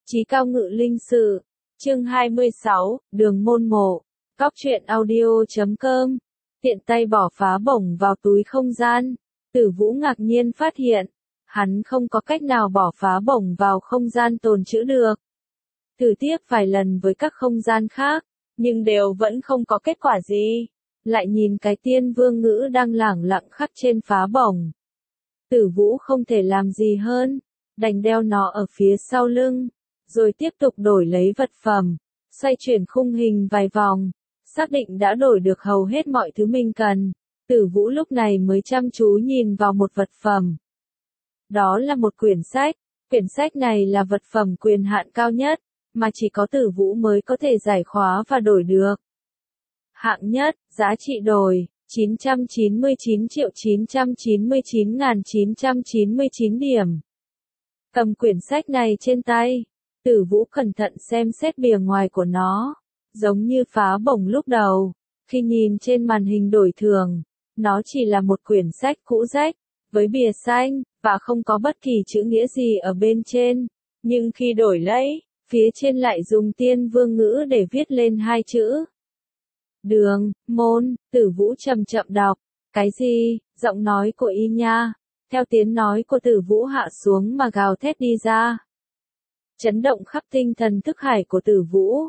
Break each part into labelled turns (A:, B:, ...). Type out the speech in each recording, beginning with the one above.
A: Chí cao ngự linh sự. Chương 26, Đường môn mộ. Cóc truyện audio.com. Tiện tay bỏ phá bổng vào túi không gian. Tử Vũ ngạc nhiên phát hiện, hắn không có cách nào bỏ phá bổng vào không gian tồn trữ được. Thử tiếp vài lần với các không gian khác, nhưng đều vẫn không có kết quả gì. Lại nhìn cái tiên vương ngữ đang lẳng lặng khắc trên phá bổng. Tử Vũ không thể làm gì hơn, đành đeo nó ở phía sau lưng, rồi tiếp tục đổi lấy vật phẩm, xoay chuyển khung hình vài vòng, xác định đã đổi được hầu hết mọi thứ mình cần. Tử Vũ lúc này mới chăm chú nhìn vào một vật phẩm. Đó là một quyển sách này là vật phẩm quyền hạn cao nhất, mà chỉ có Tử Vũ mới có thể giải khóa và đổi được. Hạng nhất, giá trị đổi, 999.999.999 điểm. Cầm quyển sách này trên tay, Tử Vũ cẩn thận xem xét bìa ngoài của nó, giống như phá bổng lúc đầu, khi nhìn trên màn hình đổi thường, nó chỉ là một quyển sách cũ rách, với bìa xanh, và không có bất kỳ chữ nghĩa gì ở bên trên, nhưng khi đổi lấy, phía trên lại dùng tiên vương ngữ để viết lên hai chữ. Đường, môn. Tử Vũ chậm chậm đọc. Cái gì? Giọng nói của Y Nha, theo tiếng nói của Tử Vũ hạ xuống mà gào thét đi ra. Chấn động khắp tinh thần thức hải của Tử Vũ.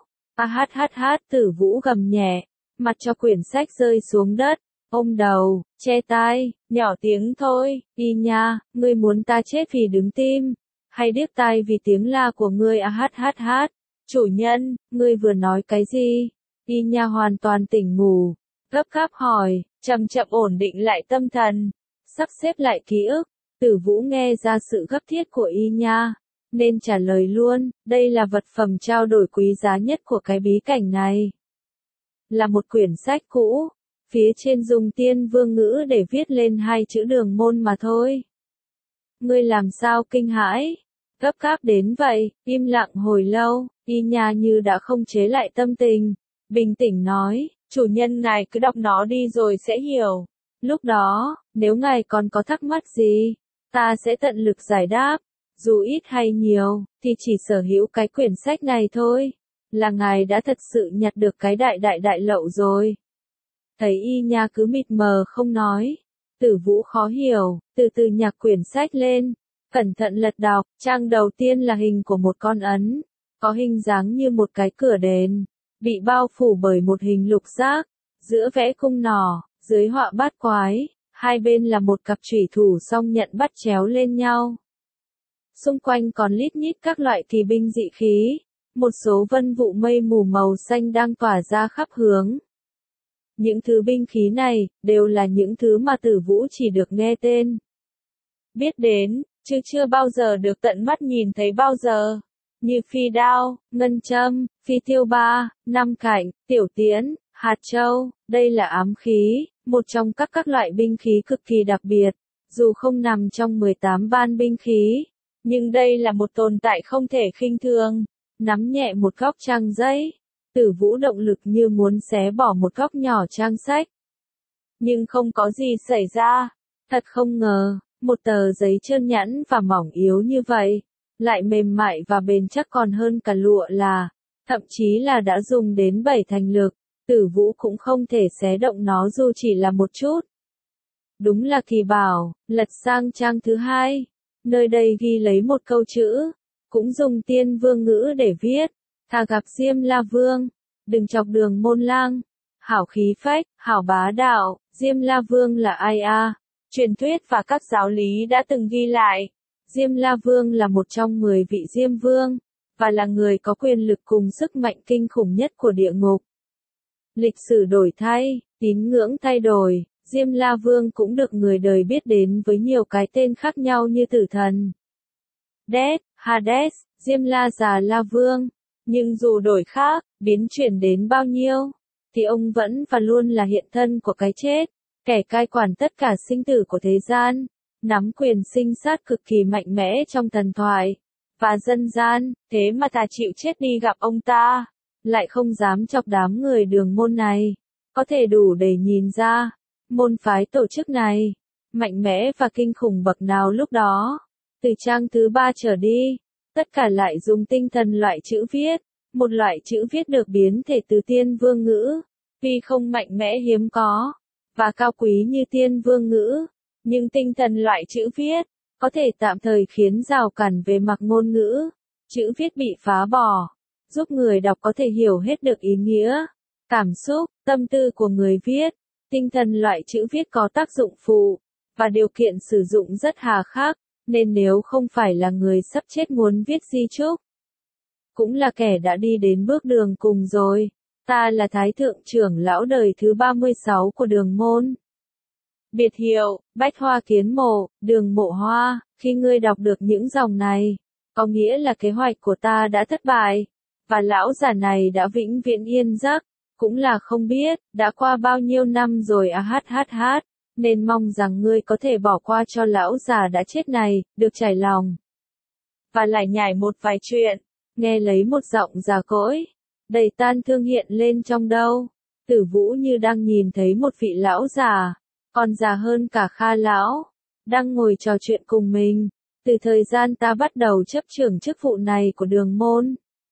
A: Tử Vũ gầm nhẹ, mặt cho quyển sách rơi xuống đất, ôm đầu, che tai, nhỏ tiếng thôi. Y Nha, ngươi muốn ta chết vì đứng tim, hay điếc tai vì tiếng la của ngươi? Chủ nhân, ngươi vừa nói cái gì? Y Nha hoàn toàn tỉnh ngủ, gấp gáp hỏi, chậm chậm ổn định lại tâm thần, sắp xếp lại ký ức. Tử Vũ nghe ra sự gấp thiết của Y Nha, nên trả lời luôn, đây là vật phẩm trao đổi quý giá nhất của cái bí cảnh này. Là một quyển sách cũ, phía trên dùng tiên vương ngữ để viết lên hai chữ đường môn mà thôi. Ngươi làm sao kinh hãi? Gấp gáp đến vậy? Im lặng hồi lâu, Y Nha như đã không chế lại tâm tình, bình tĩnh nói, chủ nhân ngài cứ đọc nó đi rồi sẽ hiểu. Lúc đó, nếu ngài còn có thắc mắc gì, ta sẽ tận lực giải đáp, dù ít hay nhiều, thì chỉ sở hữu cái quyển sách này thôi, là ngài đã thật sự nhặt được cái đại lậu rồi. Thấy Y Nha cứ mịt mờ không nói, Tử Vũ khó hiểu, từ từ nhặt quyển sách lên, cẩn thận lật đọc. Trang đầu tiên là hình của một con ấn, có hình dáng như một cái cửa đền, bị bao phủ bởi một hình lục giác, giữa vẽ cung nỏ, dưới họa bát quái, hai bên là một cặp chủy thủ song nhận bắt chéo lên nhau. Xung quanh còn lít nhít các loại kỳ binh dị khí, một số vân vụ mây mù màu xanh đang tỏa ra khắp hướng. Những thứ binh khí này, đều là những thứ mà Tử Vũ chỉ được nghe tên, biết đến, chứ chưa bao giờ được tận mắt nhìn thấy bao giờ. Như phi đao, ngân châm, phi tiêu ba, năm cạnh, tiểu tiễn, hạt châu, đây là ám khí, một trong các loại binh khí cực kỳ đặc biệt, dù không nằm trong 18 ban binh khí, nhưng đây là một tồn tại không thể khinh thường. Nắm nhẹ một góc trang giấy, Tử Vũ động lực như muốn xé bỏ một góc nhỏ trang sách. Nhưng không có gì xảy ra, thật không ngờ, một tờ giấy trơn nhẵn và mỏng yếu như vậy, lại mềm mại và bền chắc còn hơn cả lụa là, thậm chí là đã dùng đến 7 thành lực, Tử Vũ cũng không thể xé động nó dù chỉ là một chút. Đúng là kỳ bảo. Lật sang trang thứ hai, nơi đây ghi lấy một câu chữ, cũng dùng tiên vương ngữ để viết, thà gặp Diêm La Vương, đừng chọc Đường môn lang. Hảo khí phách, hảo bá đạo. Diêm La Vương là ai a? Truyền thuyết và các giáo lý đã từng ghi lại, Diêm La Vương là một trong 10 vị Diêm Vương, và là người có quyền lực cùng sức mạnh kinh khủng nhất của địa ngục. Lịch sử đổi thay, tín ngưỡng thay đổi, Diêm La Vương cũng được người đời biết đến với nhiều cái tên khác nhau như Tử Thần, Death, Hades, Diêm La Già La Vương. Nhưng dù đổi khác, biến chuyển đến bao nhiêu, thì ông vẫn và luôn là hiện thân của cái chết, kẻ cai quản tất cả sinh tử của thế gian, nắm quyền sinh sát cực kỳ mạnh mẽ trong thần thoại và dân gian. Thế mà ta chịu chết đi gặp ông ta, lại không dám chọc đám người Đường môn này. Có thể đủ để nhìn ra, môn phái tổ chức này, mạnh mẽ và kinh khủng bậc nào lúc đó. Từ trang thứ 3 trở đi, tất cả lại dùng tinh thần loại chữ viết, một loại chữ viết được biến thể từ tiên vương ngữ, tuy không mạnh mẽ hiếm có, và cao quý như tiên vương ngữ, nhưng tinh thần loại chữ viết, có thể tạm thời khiến rào cản về mặt ngôn ngữ, chữ viết bị phá bỏ, giúp người đọc có thể hiểu hết được ý nghĩa, cảm xúc, tâm tư của người viết. Tinh thần loại chữ viết có tác dụng phụ, và điều kiện sử dụng rất hà khắc, nên nếu không phải là người sắp chết muốn viết di chúc, cũng là kẻ đã đi đến bước đường cùng rồi. Ta là Thái Thượng trưởng lão đời thứ 36 của Đường Môn. Biệt hiệu, Bách Hoa Kiến Mộ, Đường Mộ Hoa. Khi ngươi đọc được những dòng này, có nghĩa là kế hoạch của ta đã thất bại, và lão già này đã vĩnh viễn yên giấc. Cũng là không biết, đã qua bao nhiêu năm rồi nên mong rằng ngươi có thể bỏ qua cho lão già đã chết này, được trải lòng. Và lại nhảy một vài chuyện, nghe lấy một giọng già cỗi, đầy tan thương hiện lên trong đầu. Tử Vũ như đang nhìn thấy một vị lão già, còn già hơn cả Kha lão, đang ngồi trò chuyện cùng mình. Từ thời gian ta bắt đầu chấp trưởng chức vụ này của Đường Môn,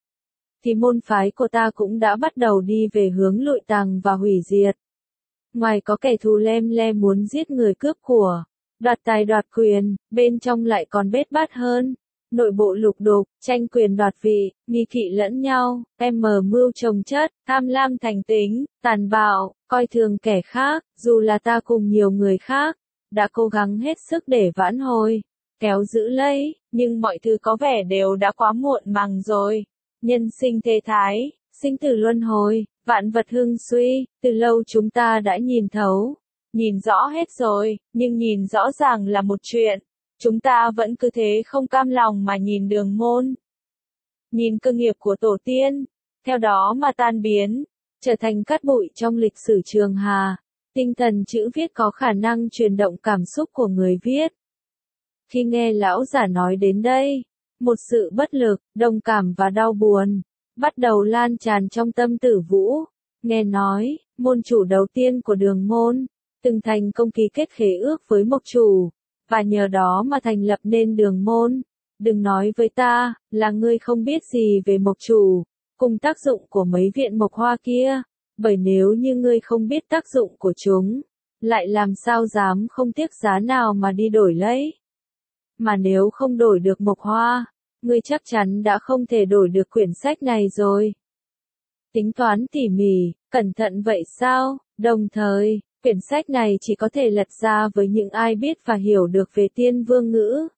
A: thì môn phái của ta cũng đã bắt đầu đi về hướng lụi tàng và hủy diệt. Ngoài có kẻ thù lem le muốn giết người cướp của, đoạt tài đoạt quyền, bên trong lại còn bết bát hơn. Nội bộ lục đục, tranh quyền đoạt vị, nghi kỵ lẫn nhau, mưu chồng chất, tham lam thành tính, tàn bạo, coi thường kẻ khác, dù là ta cùng nhiều người khác, đã cố gắng hết sức để vãn hồi, kéo giữ lấy, nhưng mọi thứ có vẻ đều đã quá muộn màng rồi. Nhân sinh thế thái, sinh tử luân hồi, vạn vật hưng suy, từ lâu chúng ta đã nhìn thấu, nhìn rõ hết rồi, nhưng nhìn rõ ràng là một chuyện. Chúng ta vẫn cứ thế không cam lòng mà nhìn Đường Môn. Nhìn cơ nghiệp của tổ tiên, theo đó mà tan biến, trở thành cát bụi trong lịch sử Trường Hà. Tinh thần chữ viết có khả năng truyền động cảm xúc của người viết. Khi nghe lão giả nói đến đây, một sự bất lực, đồng cảm và đau buồn bắt đầu lan tràn trong tâm Tử Vũ. Nghe nói, môn chủ đầu tiên của Đường Môn từng thành công ký kết khế ước với Mộc Chủ, và nhờ đó mà thành lập nên Đường Môn. Đừng nói với ta là ngươi không biết gì về Mộc Chủ cùng tác dụng của mấy viện mộc hoa kia, bởi nếu như ngươi không biết tác dụng của chúng, lại làm sao dám không tiếc giá nào mà đi đổi lấy. Mà nếu không đổi được mộc hoa, ngươi chắc chắn đã không thể đổi được quyển sách này rồi. Tính toán tỉ mỉ, cẩn thận vậy sao? Đồng thời, quyển sách này chỉ có thể lật ra với những ai biết và hiểu được về tiên vương ngữ.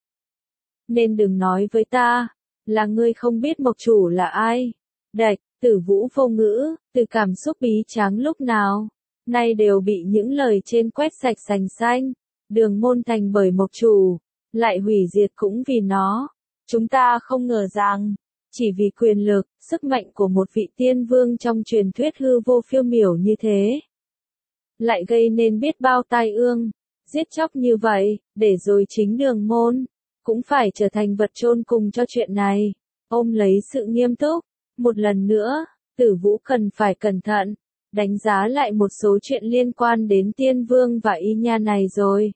A: Nên đừng nói với ta là ngươi không biết Mộc Chủ là ai. Đạch, Tử Vũ vô ngữ, từ cảm xúc bí tráng lúc nào, nay đều bị những lời trên quét sạch sành xanh. Đường Môn thành bởi Mộc Chủ, lại hủy diệt cũng vì nó. Chúng ta không ngờ rằng, chỉ vì quyền lực, sức mạnh của một vị tiên vương trong truyền thuyết hư vô phiêu miểu như thế, lại gây nên biết bao tai ương, giết chóc như vậy, để rồi chính Đường Môn cũng phải trở thành vật chôn cùng cho chuyện này. Ôm lấy sự nghiêm túc, một lần nữa, Tử Vũ cần phải cẩn thận, đánh giá lại một số chuyện liên quan đến tiên vương và y nha này rồi.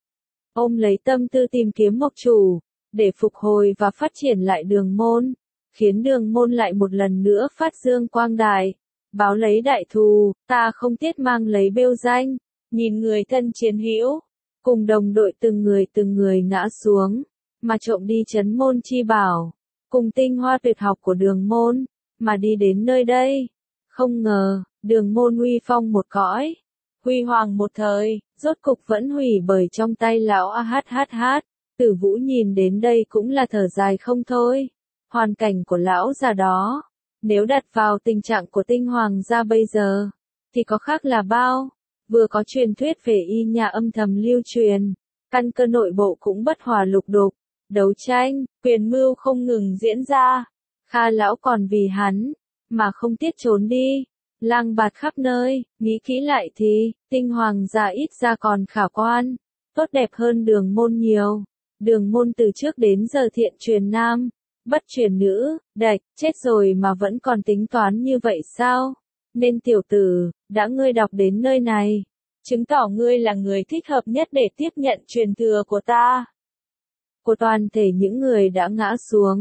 A: Ôm lấy tâm tư tìm kiếm Mộc Chủ, để phục hồi và phát triển lại Đường Môn, khiến Đường Môn lại một lần nữa phát dương quang đại, báo lấy đại thù. Ta không tiếc mang lấy bêu danh, nhìn người thân chiến hữu, cùng đồng đội từng người ngã xuống, mà trộm đi trấn môn chi bảo, cùng tinh hoa tuyệt học của Đường Môn, mà đi đến nơi đây. Không ngờ, Đường Môn uy phong một cõi, huy hoàng một thời, rốt cục vẫn hủy bởi trong tay lão AHH. Tử Vũ nhìn đến đây cũng là thở dài không thôi. Hoàn cảnh của lão già đó, nếu đặt vào tình trạng của tinh hoàng gia bây giờ, thì có khác là bao. Vừa có truyền thuyết về y nhà âm thầm lưu truyền, căn cơ nội bộ cũng bất hòa lục đục, đấu tranh, quyền mưu không ngừng diễn ra. Kha lão còn vì hắn, mà không tiếc trốn đi, lang bạt khắp nơi. Nghĩ kỹ lại thì, tinh hoàng gia ít ra còn khả quan, tốt đẹp hơn Đường Môn nhiều. Đường Môn từ trước đến giờ thiện truyền nam, bất truyền nữ. Đạch, chết rồi mà vẫn còn tính toán như vậy sao? Nên tiểu tử, đã ngươi đọc đến nơi này, chứng tỏ ngươi là người thích hợp nhất để tiếp nhận truyền thừa của ta. Của toàn thể những người đã ngã xuống,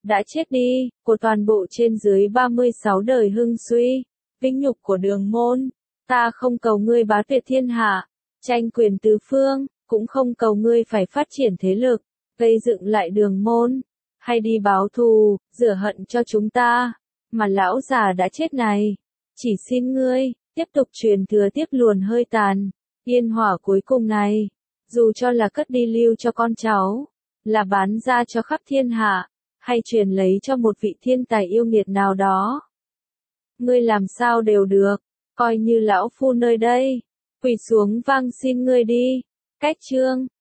A: đã chết đi, của toàn bộ trên dưới 36 đời hưng suy, vinh nhục của đường môn. Ta không cầu ngươi bá tuyệt thiên hạ, tranh quyền tứ phương, cũng không cầu ngươi phải phát triển thế lực, gây dựng lại đường môn, hay đi báo thù, rửa hận cho chúng ta, mà lão già đã chết này. Chỉ xin ngươi, tiếp tục truyền thừa tiếp luồn hơi tàn, yên hỏa cuối cùng này, dù cho là cất đi lưu cho con cháu, là bán ra cho khắp thiên hạ, hay truyền lấy cho một vị thiên tài yêu nghiệt nào đó. Ngươi làm sao đều được, coi như lão phu nơi đây, quỳ xuống vang xin ngươi đi. Cách chương